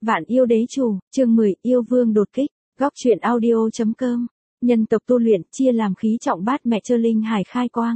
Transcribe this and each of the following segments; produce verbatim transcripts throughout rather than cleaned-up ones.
Vạn yêu đế chủ, chương mười, yêu vương đột kích, góc truyện audio.com, nhân tộc tu luyện chia làm khí trọng bát mạch chơ linh hải khai quang.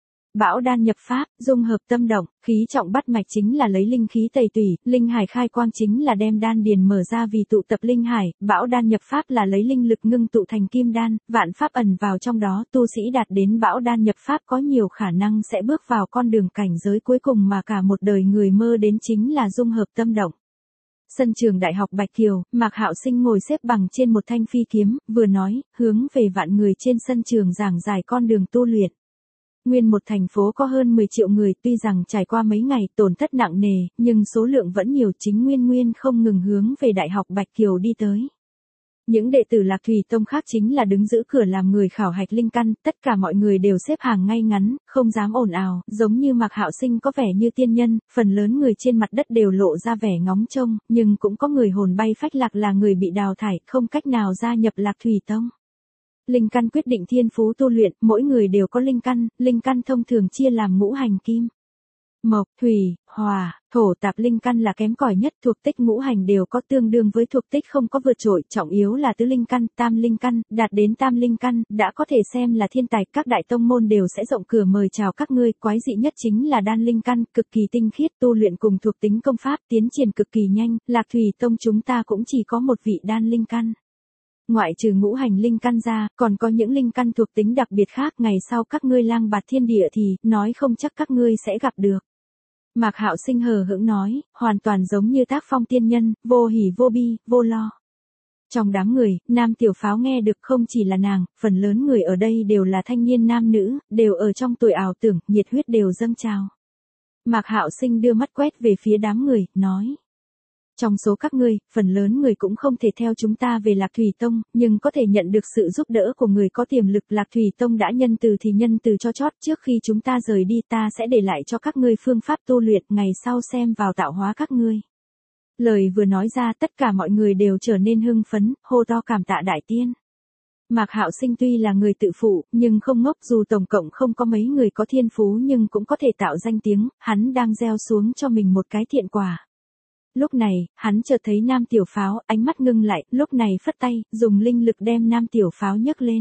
Bão đan nhập pháp, dung hợp tâm động, khí trọng bát mạch chính là lấy linh khí tẩy tủy, linh hải khai quang chính là đem đan điền mở ra vì tụ tập linh hải, bão đan nhập pháp là lấy linh lực ngưng tụ thành kim đan, vạn pháp ẩn vào trong đó, tu sĩ đạt đến bão đan nhập pháp có nhiều khả năng sẽ bước vào con đường cảnh giới cuối cùng mà cả một đời người mơ đến chính là dung hợp tâm động. Sân trường Đại học Bạch Kiều, Mạc Hạo Sinh ngồi xếp bằng trên một thanh phi kiếm, vừa nói, hướng về vạn người trên sân trường giảng giải con đường tu luyện. Nguyên một thành phố có hơn mười triệu người, tuy rằng trải qua mấy ngày tổn thất nặng nề, nhưng số lượng vẫn nhiều, chính Nguyên Nguyên không ngừng hướng về Đại học Bạch Kiều đi tới. Những đệ tử Lạc Thủy Tông khác chính là đứng giữ cửa làm người khảo hạch linh căn, tất cả mọi người đều xếp hàng ngay ngắn, không dám ồn ào, giống như Mạc Hạo Sinh có vẻ như tiên nhân, phần lớn người trên mặt đất đều lộ ra vẻ ngóng trông, nhưng cũng có người hồn bay phách lạc là người bị đào thải, không cách nào gia nhập Lạc Thủy Tông. Linh căn quyết định thiên phú tu luyện, mỗi người đều có linh căn, linh căn thông thường chia làm ngũ hành kim, mộc, thủy, hỏa, thổ tạp linh căn là kém cỏi nhất, thuộc tích ngũ hành đều có tương đương với thuộc tích không có vượt trội, trọng yếu là tứ linh căn, tam linh căn, đạt đến tam linh căn, đã có thể xem là thiên tài, các đại tông môn đều sẽ rộng cửa mời chào các ngươi, quái dị nhất chính là đan linh căn, cực kỳ tinh khiết, tu luyện cùng thuộc tính công pháp, tiến triển cực kỳ nhanh, Lạc Thủy Tông chúng ta cũng chỉ có một vị đan linh căn. Ngoại trừ ngũ hành linh căn ra, còn có những linh căn thuộc tính đặc biệt khác, ngày sau các ngươi lang bạt thiên địa thì, nói không chắc các ngươi sẽ gặp được. Mạc Hạo Sinh hờ hững nói, hoàn toàn giống như tác phong tiên nhân, vô hỉ vô bi, vô lo. Trong đám người, Nam Tiểu Pháo nghe được không chỉ là nàng, phần lớn người ở đây đều là thanh niên nam nữ, đều ở trong tuổi ảo tưởng, nhiệt huyết đều dâng trào. Mạc Hạo Sinh đưa mắt quét về phía đám người, nói. Trong số các ngươi, phần lớn người cũng không thể theo chúng ta về Lạc Thủy Tông, nhưng có thể nhận được sự giúp đỡ của người có tiềm lực. Lạc Thủy Tông đã nhân từ thì nhân từ cho chót, trước khi chúng ta rời đi ta sẽ để lại cho các ngươi phương pháp tu luyện, ngày sau xem vào tạo hóa các ngươi. Lời vừa nói ra tất cả mọi người đều trở nên hưng phấn, hô to cảm tạ đại tiên. Mạc Hạo Sinh tuy là người tự phụ, nhưng không ngốc, dù tổng cộng không có mấy người có thiên phú nhưng cũng có thể tạo danh tiếng, hắn đang gieo xuống cho mình một cái thiện quả. Lúc này, hắn chợt thấy Nam Tiểu Pháo, ánh mắt ngưng lại, lúc này phất tay, dùng linh lực đem Nam Tiểu Pháo nhấc lên.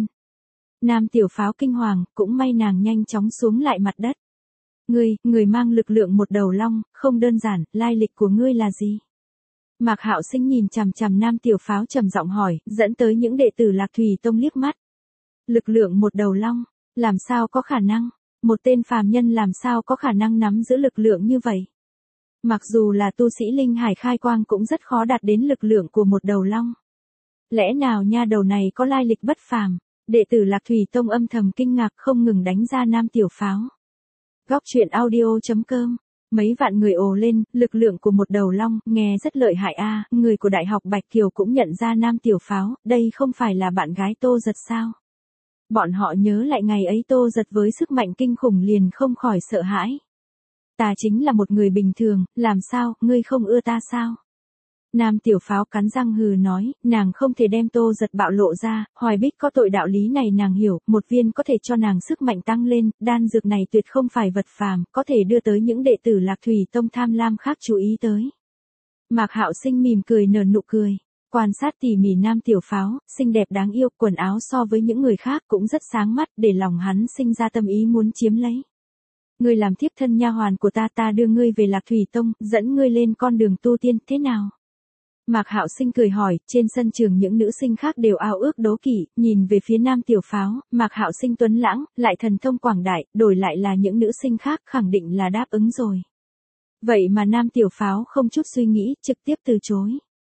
Nam Tiểu Pháo kinh hoàng, cũng may nàng nhanh chóng xuống lại mặt đất. Ngươi, người mang lực lượng một đầu long, không đơn giản, lai lịch của ngươi là gì? Mạc Hạo Sinh nhìn chằm chằm Nam Tiểu Pháo trầm giọng hỏi, dẫn tới những đệ tử Lạc Thủy Tông liếc mắt. Lực lượng một đầu long, làm sao có khả năng? Một tên phàm nhân làm sao có khả năng nắm giữ lực lượng như vậy? Mặc dù là tu sĩ linh hải khai quang cũng rất khó đạt đến lực lượng của một đầu long. Lẽ nào nha đầu này có lai lịch bất phàm? Đệ tử Lạc Thủy Tông âm thầm kinh ngạc không ngừng đánh ra Nam Tiểu Pháo. Góc truyện audio.com, mấy vạn người ồ lên, lực lượng của một đầu long, nghe rất lợi hại a. Người của Đại học Bạch Kiều cũng nhận ra Nam Tiểu Pháo, đây không phải là bạn gái Tô Giật sao? Bọn họ nhớ lại ngày ấy Tô Giật với sức mạnh kinh khủng liền không khỏi sợ hãi. Ta chính là một người bình thường, làm sao, ngươi không ưa ta sao? Nam Tiểu Pháo cắn răng hừ nói, nàng không thể đem Tô Giật bạo lộ ra, Hoài Bích có tội đạo lý này nàng hiểu, một viên có thể cho nàng sức mạnh tăng lên, đan dược này tuyệt không phải vật phàm, có thể đưa tới những đệ tử Lạc Thủy Tông tham lam khác chú ý tới. Mạc Hạo Sinh mỉm cười nở nụ cười, quan sát tỉ mỉ Nam Tiểu Pháo, xinh đẹp đáng yêu, quần áo so với những người khác cũng rất sáng mắt, để lòng hắn sinh ra tâm ý muốn chiếm lấy. Ngươi làm thiếp thân nha hoàn của ta, ta đưa ngươi về Lạc Thủy Tông, dẫn ngươi lên con đường tu tiên, thế nào? Mạc Hạo Sinh cười hỏi, trên sân trường những nữ sinh khác đều ao ước đố kỵ, nhìn về phía Nam Tiểu Pháo, Mạc Hạo Sinh tuấn lãng, lại thần thông quảng đại, đổi lại là những nữ sinh khác khẳng định là đáp ứng rồi. Vậy mà Nam Tiểu Pháo không chút suy nghĩ, trực tiếp từ chối.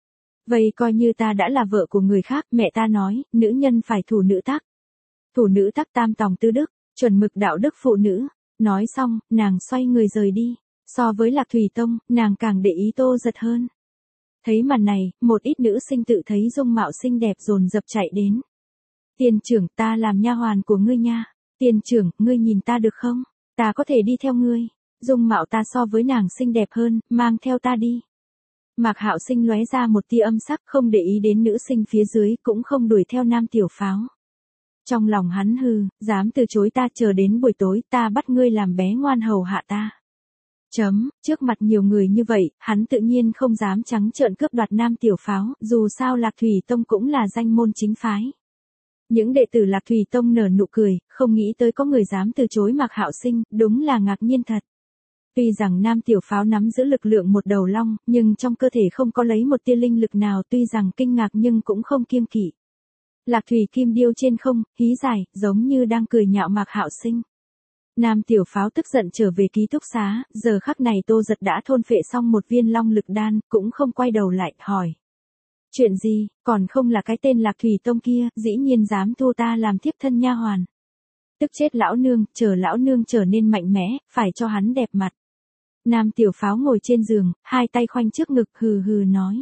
Vậy coi như ta đã là vợ của người khác, mẹ ta nói, nữ nhân phải thủ nữ tắc. Thủ nữ tắc tam tòng tư đức, chuẩn mực đạo đức phụ nữ. Nói xong, nàng xoay người rời đi. So với Lạc Thủy Tông, nàng càng để ý Tô Giật hơn. Thấy màn này, một ít nữ sinh tự thấy dung mạo xinh đẹp dồn dập chạy đến. Tiên trưởng, ta làm nha hoàn của ngươi nha. Tiên trưởng, ngươi nhìn ta được không? Ta có thể đi theo ngươi. Dung mạo ta so với nàng xinh đẹp hơn, mang theo ta đi. Mạc Hạo Sinh lóe ra một tia âm sắc, không để ý đến nữ sinh phía dưới, cũng không đuổi theo Nam Tiểu Pháo. Trong lòng hắn hừ, dám từ chối ta, chờ đến buổi tối ta bắt ngươi làm bé ngoan hầu hạ ta. Chấm, trước mặt nhiều người như vậy, hắn tự nhiên không dám trắng trợn cướp đoạt Nam Tiểu Pháo, dù sao Lạc Thủy Tông cũng là danh môn chính phái. Những đệ tử Lạc Thủy Tông nở nụ cười, không nghĩ tới có người dám từ chối Mạc Hạo Sinh, đúng là ngạc nhiên thật. Tuy rằng Nam Tiểu Pháo nắm giữ lực lượng một đầu long, nhưng trong cơ thể không có lấy một tia linh lực nào, tuy rằng kinh ngạc nhưng cũng không kiêng kỵ. Lạc Thủy Kim Điêu trên không, hí dài, giống như đang cười nhạo Mạc Hạo Sinh. Nam Tiểu Pháo tức giận trở về ký túc xá, giờ khắc này Tô Giật đã thôn phệ xong một viên long lực đan, cũng không quay đầu lại, hỏi. Chuyện gì, còn không là cái tên Lạc Thủy Tông kia, dĩ nhiên dám thu ta làm thiếp thân nha hoàn. Tức chết lão nương, chờ lão nương trở nên mạnh mẽ, phải cho hắn đẹp mặt. Nam Tiểu Pháo ngồi trên giường, hai tay khoanh trước ngực hừ hừ nói.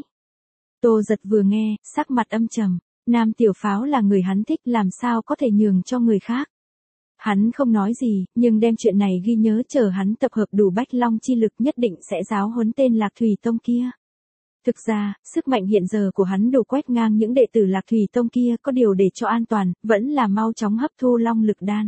Tô Giật vừa nghe, sắc mặt âm trầm, Nam Tiểu Pháo là người hắn thích, làm sao có thể nhường cho người khác. Hắn không nói gì, nhưng đem chuyện này ghi nhớ, chờ hắn tập hợp đủ bách long chi lực nhất định sẽ giáo huấn tên Lạc Thủy Tông kia. Thực ra, sức mạnh hiện giờ của hắn đủ quét ngang những đệ tử Lạc Thủy Tông kia, có điều để cho an toàn, vẫn là mau chóng hấp thu long lực đan.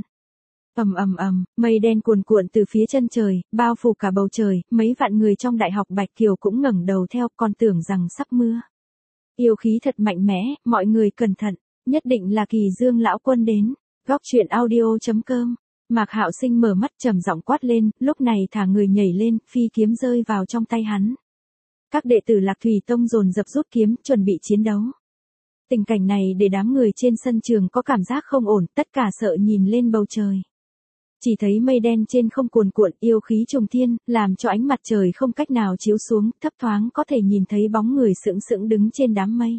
Ầm ầm ầm, mây đen cuồn cuộn từ phía chân trời, bao phủ cả bầu trời, mấy vạn người trong Đại học Bạch Kiều cũng ngẩng đầu theo, còn tưởng rằng sắp mưa. Yêu khí thật mạnh mẽ, mọi người cẩn thận, nhất định là Kỳ Dương lão quân đến. Góc truyện audio chấm com. Mạc Hạo Sinh mở mắt trầm giọng quát lên, lúc này thả người nhảy lên, phi kiếm rơi vào trong tay hắn. Các đệ tử Lạc Thủy Tông dồn dập rút kiếm, chuẩn bị chiến đấu. Tình cảnh này để đám người trên sân trường có cảm giác không ổn, tất cả sợ nhìn lên bầu trời. Chỉ thấy mây đen trên không cuồn cuộn, yêu khí trùng thiên, làm cho ánh mặt trời không cách nào chiếu xuống, thấp thoáng có thể nhìn thấy bóng người sững sững đứng trên đám mây.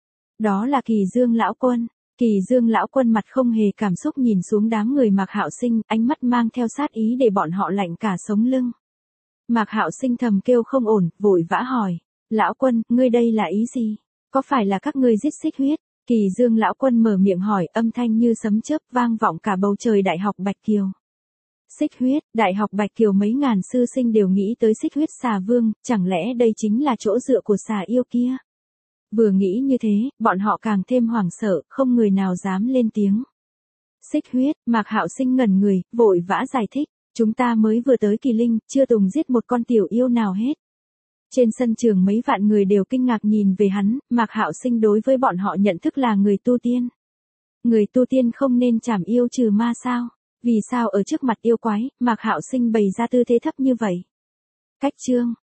Đó là Kỳ Dương lão quân. Kỳ Dương lão quân mặt không hề cảm xúc nhìn xuống đám người Mạc Hạo Sinh, ánh mắt mang theo sát ý để bọn họ lạnh cả sống lưng. Mạc Hạo Sinh thầm kêu không ổn, vội vã hỏi, lão quân, ngươi đây là ý gì? Có phải là các ngươi giết Xích Huyết? Kỳ Dương lão quân mở miệng hỏi, âm thanh như sấm chớp vang vọng cả bầu trời Đại học Bạch Kiều. Xích Huyết, Đại học Bạch Kiều mấy ngàn sư sinh đều nghĩ tới Xích Huyết xà vương, chẳng lẽ đây chính là chỗ dựa của xà yêu kia? Vừa nghĩ như thế, bọn họ càng thêm hoảng sợ, không người nào dám lên tiếng. Xích Huyết, Mạc Hạo Sinh ngẩn người, vội vã giải thích, chúng ta mới vừa tới Kỳ Linh, chưa từng giết một con tiểu yêu nào hết. Trên sân trường mấy vạn người đều kinh ngạc nhìn về hắn, Mạc Hạo Sinh đối với bọn họ nhận thức là người tu tiên. Người tu tiên không nên trảm yêu trừ ma sao? Vì sao ở trước mặt yêu quái, Mạc Hạo Sinh bày ra tư thế thấp như vậy? Cách chương